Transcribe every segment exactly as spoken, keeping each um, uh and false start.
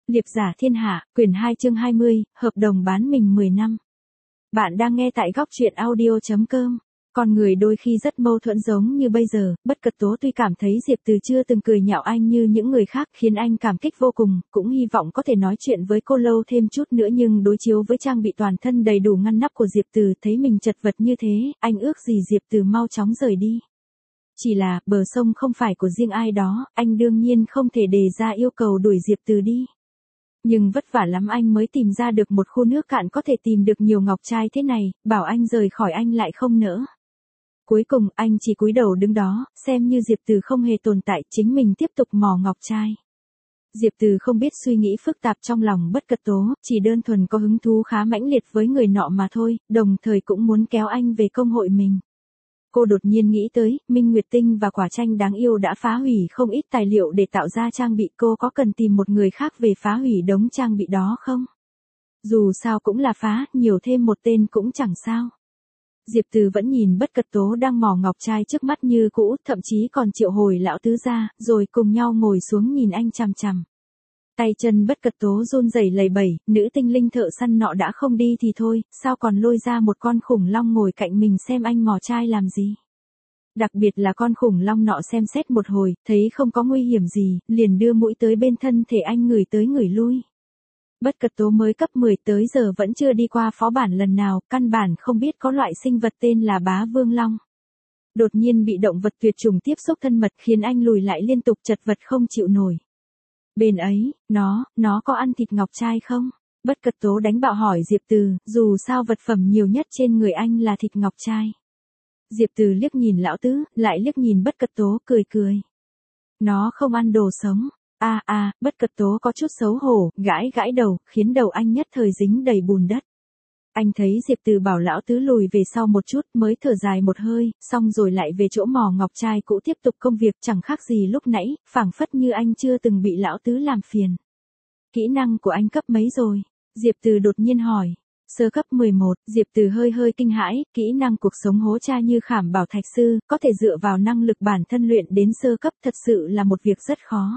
Liệp giả thiên hạ, quyển hai chương hai mươi, hợp đồng bán mình mười năm. Bạn đang nghe tại góc truyện audio chấm com. Con người đôi khi rất mâu thuẫn giống như bây giờ, Bất Cật Tố tuy cảm thấy Diệp Từ chưa từng cười nhạo anh như những người khác khiến anh cảm kích vô cùng, cũng hy vọng có thể nói chuyện với cô lâu thêm chút nữa nhưng đối chiếu với trang bị toàn thân đầy đủ ngăn nắp của Diệp Từ thấy mình chật vật như thế, anh ước gì Diệp Từ mau chóng rời đi. Chỉ là, bờ sông không phải của riêng ai đó, anh đương nhiên không thể đề ra yêu cầu đuổi Diệp Từ đi. Nhưng vất vả lắm anh mới tìm ra được một khu nước cạn có thể tìm được nhiều ngọc trai thế này, bảo anh rời khỏi anh lại không nỡ. Cuối cùng anh chỉ cúi đầu đứng đó, xem như Diệp Từ không hề tồn tại, chính mình tiếp tục mò ngọc trai. Diệp Từ không biết suy nghĩ phức tạp trong lòng Bất Cật Tố, chỉ đơn thuần có hứng thú khá mãnh liệt với người nọ mà thôi, đồng thời cũng muốn kéo anh về công hội mình. Cô đột nhiên nghĩ tới, Minh Nguyệt Tinh và quả chanh đáng yêu đã phá hủy không ít tài liệu để tạo ra trang bị, cô có cần tìm một người khác về phá hủy đống trang bị đó không? Dù sao cũng là phá, nhiều thêm một tên cũng chẳng sao. Diệp Từ vẫn nhìn Bất Cật Tố đang mò ngọc trai trước mắt như cũ, thậm chí còn triệu hồi lão tứ ra, rồi cùng nhau ngồi xuống nhìn anh chằm chằm. Tay chân Bất Cật Tố run rẩy lầy bẩy, nữ tinh linh thợ săn nọ đã không đi thì thôi, sao còn lôi ra một con khủng long ngồi cạnh mình xem anh mò trai làm gì. Đặc biệt là con khủng long nọ xem xét một hồi, thấy không có nguy hiểm gì, liền đưa mũi tới bên thân thể anh ngửi tới ngửi lui. Bất Cật Tố mới cấp mười tới giờ vẫn chưa đi qua phó bản lần nào, căn bản không biết có loại sinh vật tên là bá vương long. Đột nhiên bị động vật tuyệt chủng tiếp xúc thân mật khiến anh lùi lại liên tục chật vật không chịu nổi. Bên ấy, nó, nó có ăn thịt ngọc trai không? Bất Cật Tố đánh bạo hỏi Diệp Từ, dù sao vật phẩm nhiều nhất trên người anh là thịt ngọc trai. Diệp Từ liếc nhìn lão tứ, lại liếc nhìn Bất Cật Tố, cười cười. Nó không ăn đồ sống. A à, a, à, Bất Cật Tố có chút xấu hổ, gãi gãi đầu, khiến đầu anh nhất thời dính đầy bùn đất. Anh thấy Diệp Từ bảo lão tứ lùi về sau một chút mới thở dài một hơi, xong rồi lại về chỗ mò ngọc trai cũ tiếp tục công việc chẳng khác gì lúc nãy, phảng phất như anh chưa từng bị lão tứ làm phiền. Kỹ năng của anh cấp mấy rồi? Diệp Từ đột nhiên hỏi. Sơ cấp mười một, Diệp Từ hơi hơi kinh hãi, kỹ năng cuộc sống hố cha như khảm bảo thạch sư, có thể dựa vào năng lực bản thân luyện đến sơ cấp thật sự là một việc rất khó.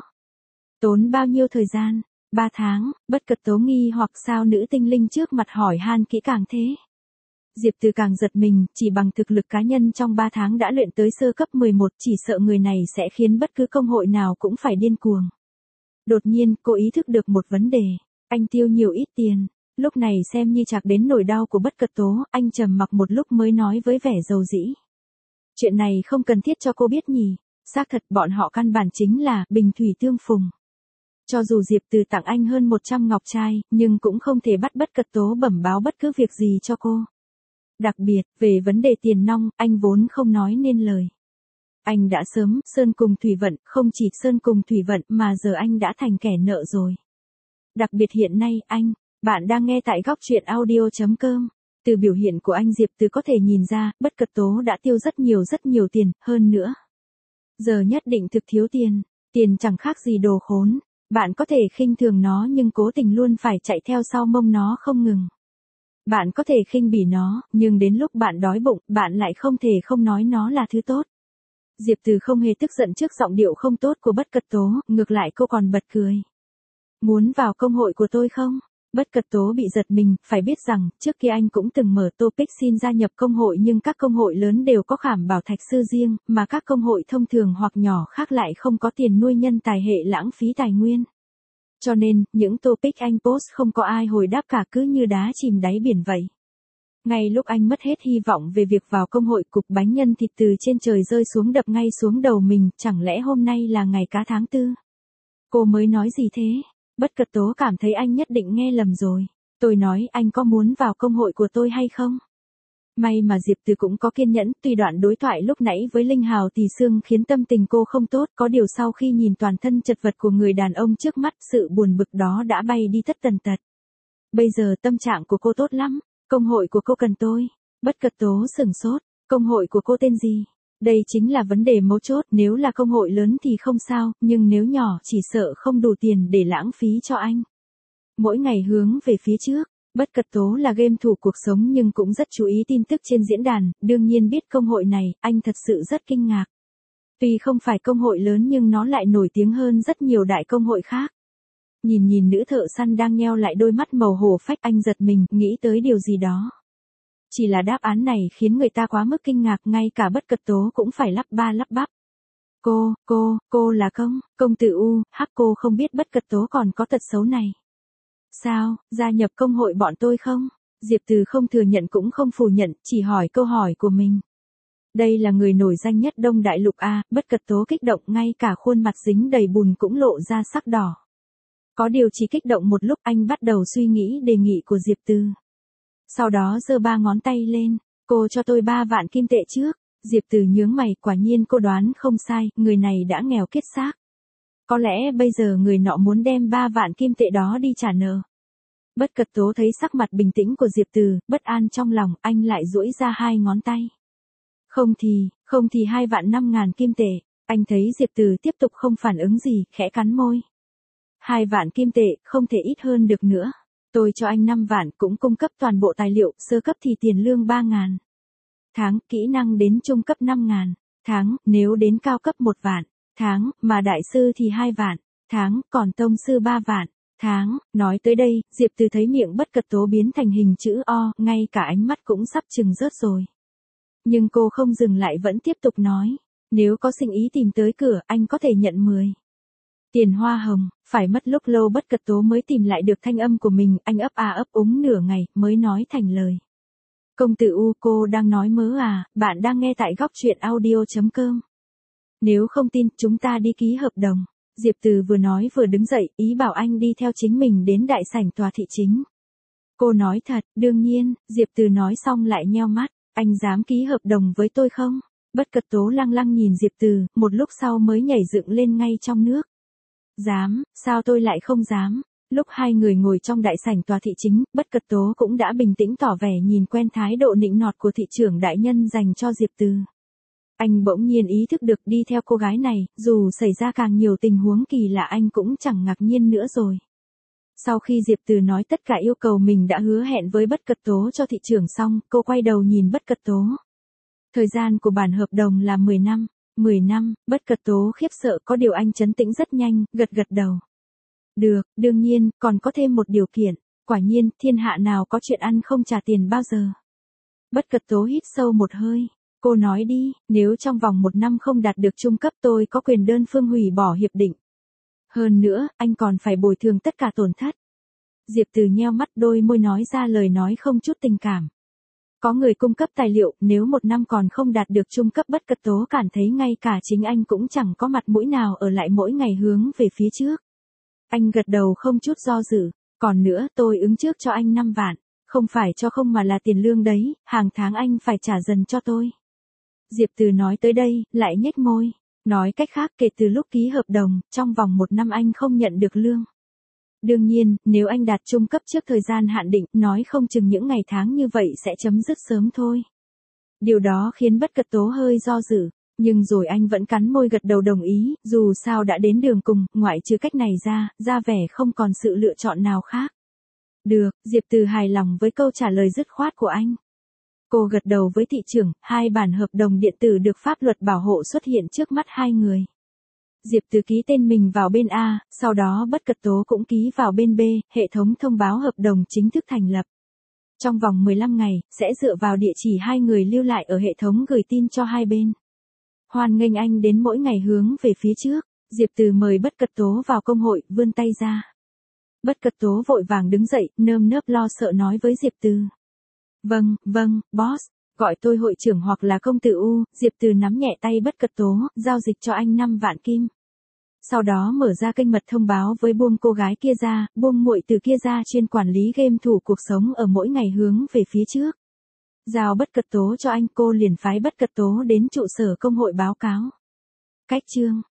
Tốn bao nhiêu thời gian? Ba tháng, Bất Cật Tố nghi hoặc sao nữ tinh linh trước mặt hỏi han kỹ càng thế. Diệp Từ càng giật mình, chỉ bằng thực lực cá nhân trong ba tháng đã luyện tới sơ cấp mười một, chỉ sợ người này sẽ khiến bất cứ công hội nào cũng phải điên cuồng. Đột nhiên, cô ý thức được một vấn đề, anh tiêu nhiều ít tiền, lúc này xem như chạc đến nỗi đau của Bất Cật Tố, anh trầm mặc một lúc mới nói với vẻ dầu dĩ. Chuyện này không cần thiết cho cô biết nhỉ, xác thật bọn họ căn bản chính là bình thủy tương phùng. Cho dù Diệp Từ tặng anh hơn một trăm ngọc trai, nhưng cũng không thể bắt Bất Cật Tố bẩm báo bất cứ việc gì cho cô. Đặc biệt, về vấn đề tiền nong, anh vốn không nói nên lời. Anh đã sớm, sơn cùng thủy vận, không chỉ sơn cùng thủy vận mà giờ anh đã thành kẻ nợ rồi. Đặc biệt hiện nay, anh, bạn đang nghe tại góc truyện audio chấm com. Từ biểu hiện của anh Diệp Từ có thể nhìn ra, Bất Cật Tố đã tiêu rất nhiều rất nhiều tiền, hơn nữa. Giờ nhất định thực thiếu tiền, tiền chẳng khác gì đồ khốn. Bạn có thể khinh thường nó nhưng cố tình luôn phải chạy theo sau mông nó không ngừng. Bạn có thể khinh bỉ nó, nhưng đến lúc bạn đói bụng, bạn lại không thể không nói nó là thứ tốt. Diệp Từ không hề tức giận trước giọng điệu không tốt của Bất Cật Tố, ngược lại cô còn bật cười. Muốn vào công hội của tôi không? Bất Cật Tố bị giật mình, phải biết rằng, trước kia anh cũng từng mở topic xin gia nhập công hội nhưng các công hội lớn đều có khảm bảo thạch sư riêng, mà các công hội thông thường hoặc nhỏ khác lại không có tiền nuôi nhân tài hệ lãng phí tài nguyên. Cho nên, những topic anh post không có ai hồi đáp cả, cứ như đá chìm đáy biển vậy. Ngay lúc anh mất hết hy vọng về việc vào công hội, cục bánh nhân thịt từ trên trời rơi xuống đập ngay xuống đầu mình, chẳng lẽ hôm nay là ngày cá tháng tư? Cô mới nói gì thế? Bất Cật Tố cảm thấy anh nhất định nghe lầm rồi. Tôi nói anh có muốn vào công hội của tôi hay không? May mà Diệp Từ cũng có kiên nhẫn, tuy đoạn đối thoại lúc nãy với Linh Hào Tỳ Xương khiến tâm tình cô không tốt, có điều sau khi nhìn toàn thân chật vật của người đàn ông trước mắt, sự buồn bực đó đã bay đi tất tần tật. Bây giờ tâm trạng của cô tốt lắm, công hội của cô cần tôi. Bất Cật Tố sửng sốt, công hội của cô tên gì? Đây chính là vấn đề mấu chốt, nếu là công hội lớn thì không sao, nhưng nếu nhỏ chỉ sợ không đủ tiền để lãng phí cho anh. Mỗi ngày hướng về phía trước, Bất Cật Tố là game thủ cuộc sống nhưng cũng rất chú ý tin tức trên diễn đàn, đương nhiên biết công hội này, anh thật sự rất kinh ngạc. Tuy không phải công hội lớn nhưng nó lại nổi tiếng hơn rất nhiều đại công hội khác. Nhìn nhìn nữ thợ săn đang nheo lại đôi mắt màu hổ phách, anh giật mình, nghĩ tới điều gì đó. Chỉ là đáp án này khiến người ta quá mức kinh ngạc, ngay cả Bất Cật Tố cũng phải lắp ba lắp bắp. Cô, cô, cô là công, công tử U, hắc cô không biết Bất Cật Tố còn có tật xấu này. Sao, gia nhập công hội bọn tôi không? Diệp Từ không thừa nhận cũng không phủ nhận, chỉ hỏi câu hỏi của mình. Đây là người nổi danh nhất Đông Đại Lục A, Bất Cật Tố kích động, ngay cả khuôn mặt dính đầy bùn cũng lộ ra sắc đỏ. Có điều chỉ kích động một lúc, anh bắt đầu suy nghĩ đề nghị của Diệp Từ. Sau đó giơ ba ngón tay lên, cô cho tôi ba vạn kim tệ trước. Diệp Từ nhướng mày, quả nhiên cô đoán không sai, người này đã nghèo kiết xác. Có lẽ bây giờ người nọ muốn đem ba vạn kim tệ đó đi trả nợ. Bất Cật Tố thấy sắc mặt bình tĩnh của Diệp Từ, bất an trong lòng, anh lại duỗi ra hai ngón tay. Không thì, không thì hai vạn năm ngàn kim tệ. Anh thấy Diệp Từ tiếp tục không phản ứng gì, khẽ cắn môi. Hai vạn kim tệ, không thể ít hơn được nữa. Tôi cho anh năm vạn, cũng cung cấp toàn bộ tài liệu, sơ cấp thì tiền lương ba ngàn. Tháng, kỹ năng đến trung cấp năm ngàn. Tháng, nếu đến cao cấp một vạn. Tháng, mà đại sư thì hai vạn. Tháng, còn tông sư ba vạn. Tháng, nói tới đây, Diệp Từ thấy miệng Bất Cật Tố biến thành hình chữ O, ngay cả ánh mắt cũng sắp chừng rớt rồi. Nhưng cô không dừng lại, vẫn tiếp tục nói. Nếu có sinh ý tìm tới cửa, anh có thể nhận mười. Tiền hoa hồng. Phải mất lúc lâu Bất Cật Tố mới tìm lại được thanh âm của mình, anh ấp a ấp úng nửa ngày, mới nói thành lời. Công tử U, cô đang nói mớ à, bạn đang nghe tại góc truyện audio.com. Nếu không tin, chúng ta đi ký hợp đồng. Diệp Từ vừa nói vừa đứng dậy, ý bảo anh đi theo chính mình đến đại sảnh tòa thị chính. Cô nói thật, đương nhiên, Diệp Từ nói xong lại nheo mắt, anh dám ký hợp đồng với tôi không? Bất Cật Tố lăng lăng nhìn Diệp Từ, một lúc sau mới nhảy dựng lên ngay trong nước. Dám, sao tôi lại không dám? Lúc hai người ngồi trong đại sảnh tòa thị chính, Bất Cật Tố cũng đã bình tĩnh tỏ vẻ nhìn quen thái độ nịnh nọt của thị trưởng đại nhân dành cho Diệp Từ. Anh bỗng nhiên ý thức được đi theo cô gái này, dù xảy ra càng nhiều tình huống kỳ lạ anh cũng chẳng ngạc nhiên nữa rồi. Sau khi Diệp Từ nói tất cả yêu cầu mình đã hứa hẹn với Bất Cật Tố cho thị trưởng xong, cô quay đầu nhìn Bất Cật Tố. Thời gian của bản hợp đồng là mười năm. mười năm, Bất Cật Tố khiếp sợ, có điều anh trấn tĩnh rất nhanh, gật gật đầu. Được, đương nhiên, còn có thêm một điều kiện. Quả nhiên, thiên hạ nào có chuyện ăn không trả tiền bao giờ. Bất Cật Tố hít sâu một hơi. Cô nói đi, nếu trong vòng một năm không đạt được trung cấp tôi có quyền đơn phương hủy bỏ hiệp định. Hơn nữa, anh còn phải bồi thường tất cả tổn thất. Diệp Từ nheo mắt, đôi môi nói ra lời nói không chút tình cảm. Có người cung cấp tài liệu, nếu một năm còn không đạt được trung cấp, Bất Cật Tố cảm thấy ngay cả chính anh cũng chẳng có mặt mũi nào ở lại mỗi ngày hướng về phía trước. Anh gật đầu không chút do dự, còn nữa tôi ứng trước cho anh năm vạn, không phải cho không mà là tiền lương đấy, hàng tháng anh phải trả dần cho tôi. Diệp Từ nói tới đây, lại nhếch môi, nói cách khác kể từ lúc ký hợp đồng, trong vòng một năm anh không nhận được lương. Đương nhiên, nếu anh đạt trung cấp trước thời gian hạn định, nói không chừng những ngày tháng như vậy sẽ chấm dứt sớm thôi. Điều đó khiến Bất Cật Tố hơi do dự, nhưng rồi anh vẫn cắn môi gật đầu đồng ý, dù sao đã đến đường cùng, ngoại trừ cách này ra, ra vẻ không còn sự lựa chọn nào khác. Được, Diệp Từ hài lòng với câu trả lời dứt khoát của anh. Cô gật đầu với thị trưởng, hai bản hợp đồng điện tử được pháp luật bảo hộ xuất hiện trước mắt hai người. Diệp Từ ký tên mình vào bên A, sau đó Bất Cật Tố cũng ký vào bên B, hệ thống thông báo hợp đồng chính thức thành lập. Trong vòng mười lăm ngày, sẽ dựa vào địa chỉ hai người lưu lại ở hệ thống gửi tin cho hai bên. Hoan nghênh anh đến mỗi ngày hướng về phía trước. Diệp Từ mời Bất Cật Tố vào công hội, vươn tay ra. Bất Cật Tố vội vàng đứng dậy, nơm nớp lo sợ nói với Diệp Từ. Vâng, vâng, boss, gọi tôi hội trưởng hoặc là công tử U. Diệp Từ nắm nhẹ tay Bất Cật Tố, giao dịch cho anh năm vạn kim. Sau đó mở ra kênh mật thông báo với buông cô gái kia ra, buông muội từ kia ra chuyên quản lý game thủ cuộc sống ở mỗi ngày hướng về phía trước. Giao Bất Cật Tố cho anh, cô liền phái Bất Cật Tố đến trụ sở công hội báo cáo. Cách chương